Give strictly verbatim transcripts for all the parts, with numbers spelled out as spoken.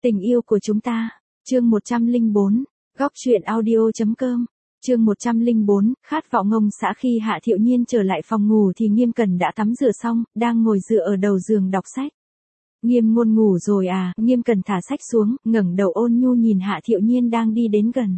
Tình yêu của chúng ta, chương một trăm lẻ bốn, góc truyện audio.com, chương một trăm lẻ bốn, khát vọng ông xã. Khi Hạ Thiệu Nhiên trở lại phòng ngủ thì Nghiêm Cẩn đã tắm rửa xong, đang ngồi dựa ở đầu giường đọc sách. Nghiêm Ngôn ngủ rồi à? Nghiêm Cẩn thả sách xuống, ngẩng đầu ôn nhu nhìn Hạ Thiệu Nhiên đang đi đến gần.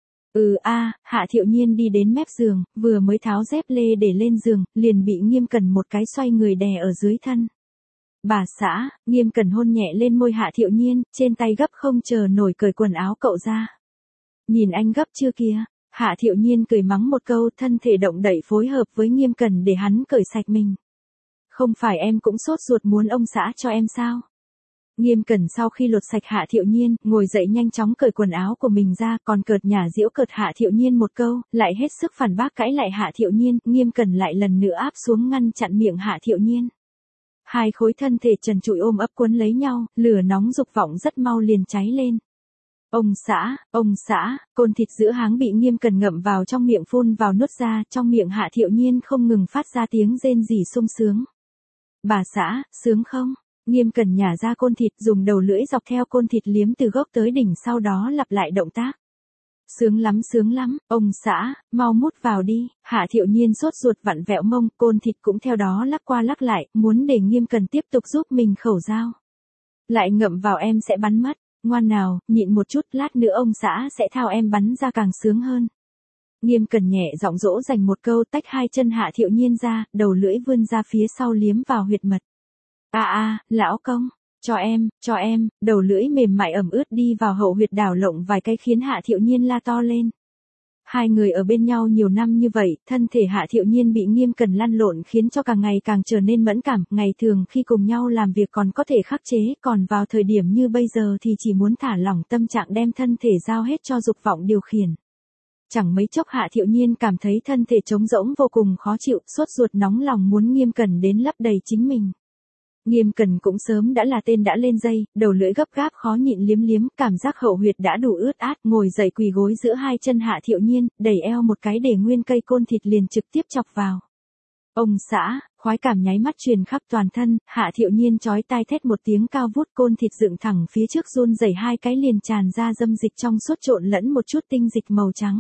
Ừ a, à, Hạ Thiệu Nhiên đi đến mép giường, vừa mới tháo dép lê để lên giường, liền bị Nghiêm Cẩn một cái xoay người đè ở dưới thân. Bà xã, Nghiêm Cẩn hôn nhẹ lên môi Hạ Thiệu Nhiên, trên tay gấp không chờ nổi cởi quần áo cậu ra. Nhìn anh gấp chưa kìa? Hạ Thiệu Nhiên cười mắng một câu, thân thể động đậy phối hợp với Nghiêm Cẩn để hắn cởi sạch mình. Không phải em cũng sốt ruột muốn ông xã cho em sao? Nghiêm Cẩn sau khi lột sạch Hạ Thiệu Nhiên, ngồi dậy nhanh chóng cởi quần áo của mình ra, còn cợt nhả giễu cợt Hạ Thiệu Nhiên một câu, lại hết sức phản bác cãi lại Hạ Thiệu Nhiên. Nghiêm Cẩn lại lần nữa áp xuống ngăn chặn miệng Hạ Thiệu Nhiên. Hai khối thân thể trần trụi ôm ấp cuốn lấy nhau, lửa nóng dục vọng rất mau liền cháy lên. Ông xã, ông xã, côn thịt giữa háng bị Nghiêm Cẩn ngậm vào trong miệng phun vào nuốt ra, trong miệng Hạ Thiệu Nhiên không ngừng phát ra tiếng rên rỉ sung sướng. Bà xã, sướng không? Nghiêm Cẩn nhả ra côn thịt, dùng đầu lưỡi dọc theo côn thịt liếm từ gốc tới đỉnh, sau đó lặp lại động tác. Sướng lắm sướng lắm, ông xã, mau mút vào đi. Hạ Thiệu Nhiên sốt ruột vặn vẹo mông, côn thịt cũng theo đó lắc qua lắc lại, muốn để Nghiêm Cẩn tiếp tục giúp mình khẩu dao. Lại ngậm vào em sẽ bắn mất, ngoan nào, nhịn một chút, lát nữa ông xã sẽ thao em bắn ra càng sướng hơn. Nghiêm Cẩn nhẹ giọng dỗ dành một câu, tách hai chân Hạ Thiệu Nhiên ra, đầu lưỡi vươn ra phía sau liếm vào huyệt mật. A a, lão công, cho em, cho em, đầu lưỡi mềm mại ẩm ướt đi vào hậu huyệt đảo lộn vài cái khiến Hạ Thiệu Nhiên la to lên. Hai người ở bên nhau nhiều năm như vậy, thân thể Hạ Thiệu Nhiên bị Nghiêm Cẩn lăn lộn khiến cho càng ngày càng trở nên mẫn cảm, ngày thường khi cùng nhau làm việc còn có thể khắc chế, còn vào thời điểm như bây giờ thì chỉ muốn thả lỏng tâm trạng đem thân thể giao hết cho dục vọng điều khiển. Chẳng mấy chốc Hạ Thiệu Nhiên cảm thấy thân thể trống rỗng vô cùng khó chịu, sốt ruột nóng lòng muốn Nghiêm Cẩn đến lấp đầy chính mình. Nghiêm Cẩn cũng sớm đã là tên đã lên dây, đầu lưỡi gấp gáp khó nhịn liếm liếm, cảm giác hậu huyệt đã đủ ướt át, ngồi dậy quỳ gối giữa hai chân Hạ Thiệu Nhiên, đẩy eo một cái để nguyên cây côn thịt liền trực tiếp chọc vào. Ông xã, khoái cảm nháy mắt truyền khắp toàn thân, Hạ Thiệu Nhiên chói tai thét một tiếng cao vút, côn thịt dựng thẳng phía trước run rẩy hai cái liền tràn ra dâm dịch trong suốt trộn lẫn một chút tinh dịch màu trắng.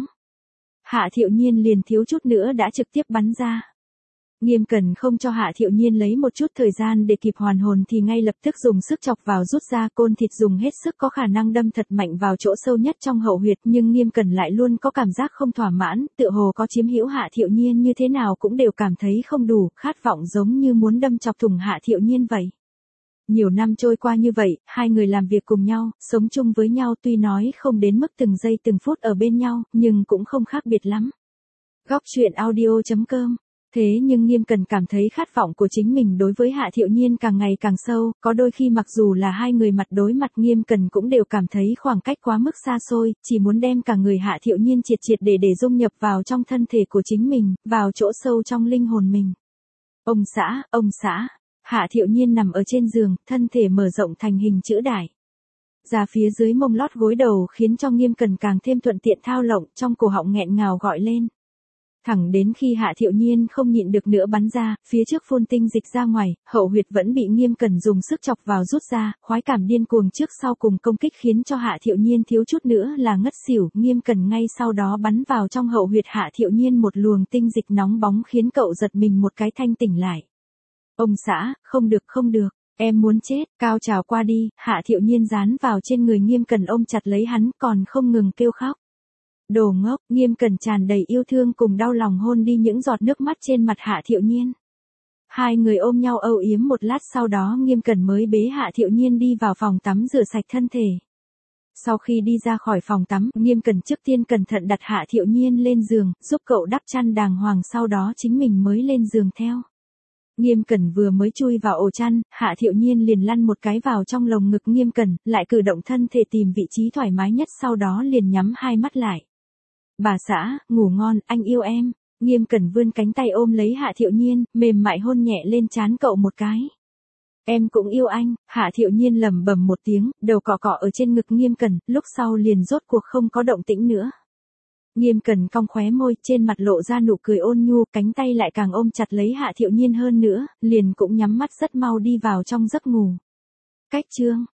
Hạ Thiệu Nhiên liền thiếu chút nữa đã trực tiếp bắn ra. Nghiêm Cẩn không cho Hạ Thiệu Nhiên lấy một chút thời gian để kịp hoàn hồn thì ngay lập tức dùng sức chọc vào rút ra, côn thịt dùng hết sức có khả năng đâm thật mạnh vào chỗ sâu nhất trong hậu huyệt, nhưng Nghiêm Cẩn lại luôn có cảm giác không thỏa mãn, tựa hồ có chiếm hữu Hạ Thiệu Nhiên như thế nào cũng đều cảm thấy không đủ, khát vọng giống như muốn đâm chọc thủng Hạ Thiệu Nhiên vậy. Nhiều năm trôi qua như vậy, hai người làm việc cùng nhau, sống chung với nhau, tuy nói không đến mức từng giây từng phút ở bên nhau, nhưng cũng không khác biệt lắm. Góc truyện audio.com. Thế nhưng Nghiêm Cẩn cảm thấy khát vọng của chính mình đối với Hạ Thiệu Nhiên càng ngày càng sâu, có đôi khi mặc dù là hai người mặt đối mặt Nghiêm Cẩn cũng đều cảm thấy khoảng cách quá mức xa xôi, chỉ muốn đem cả người Hạ Thiệu Nhiên triệt triệt để để dung nhập vào trong thân thể của chính mình, vào chỗ sâu trong linh hồn mình. Ông xã, ông xã, Hạ Thiệu Nhiên nằm ở trên giường, thân thể mở rộng thành hình chữ đại. Ra phía dưới mông lót gối đầu khiến cho Nghiêm Cẩn càng thêm thuận tiện thao lộng, trong cổ họng nghẹn ngào gọi lên. Thẳng đến khi Hạ Thiệu Nhiên không nhịn được nữa bắn ra, phía trước phun tinh dịch ra ngoài, hậu huyệt vẫn bị Nghiêm Cẩn dùng sức chọc vào rút ra, khoái cảm điên cuồng trước sau cùng công kích khiến cho Hạ Thiệu Nhiên thiếu chút nữa là ngất xỉu, Nghiêm Cẩn ngay sau đó bắn vào trong hậu huyệt Hạ Thiệu Nhiên một luồng tinh dịch nóng bóng khiến cậu giật mình một cái thanh tỉnh lại. Ông xã, không được không được, em muốn chết, cao trào qua đi, Hạ Thiệu Nhiên dán vào trên người Nghiêm Cẩn ôm chặt lấy hắn còn không ngừng kêu khóc. Đồ ngốc, Nghiêm Cẩn tràn đầy yêu thương cùng đau lòng hôn đi những giọt nước mắt trên mặt Hạ Thiệu Nhiên. Hai người ôm nhau âu yếm một lát, sau đó Nghiêm Cẩn mới bế Hạ Thiệu Nhiên đi vào phòng tắm rửa sạch thân thể. Sau khi đi ra khỏi phòng tắm, Nghiêm Cẩn trước tiên cẩn thận đặt Hạ Thiệu Nhiên lên giường, giúp cậu đắp chăn đàng hoàng, sau đó chính mình mới lên giường theo. Nghiêm Cẩn vừa mới chui vào ổ chăn, Hạ Thiệu Nhiên liền lăn một cái vào trong lồng ngực Nghiêm Cẩn, lại cử động thân thể tìm vị trí thoải mái nhất, sau đó liền nhắm hai mắt lại. Bà xã, ngủ ngon, anh yêu em. Nghiêm Cẩn vươn cánh tay ôm lấy Hạ Thiệu Nhiên, mềm mại hôn nhẹ lên trán cậu một cái. Em cũng yêu anh. Hạ Thiệu Nhiên lẩm bẩm một tiếng, đầu cọ cọ ở trên ngực Nghiêm Cẩn, lúc sau liền rốt cuộc không có động tĩnh nữa. Nghiêm Cẩn cong khóe môi, trên mặt lộ ra nụ cười ôn nhu, cánh tay lại càng ôm chặt lấy Hạ Thiệu Nhiên hơn nữa, liền cũng nhắm mắt rất mau đi vào trong giấc ngủ. Cách chương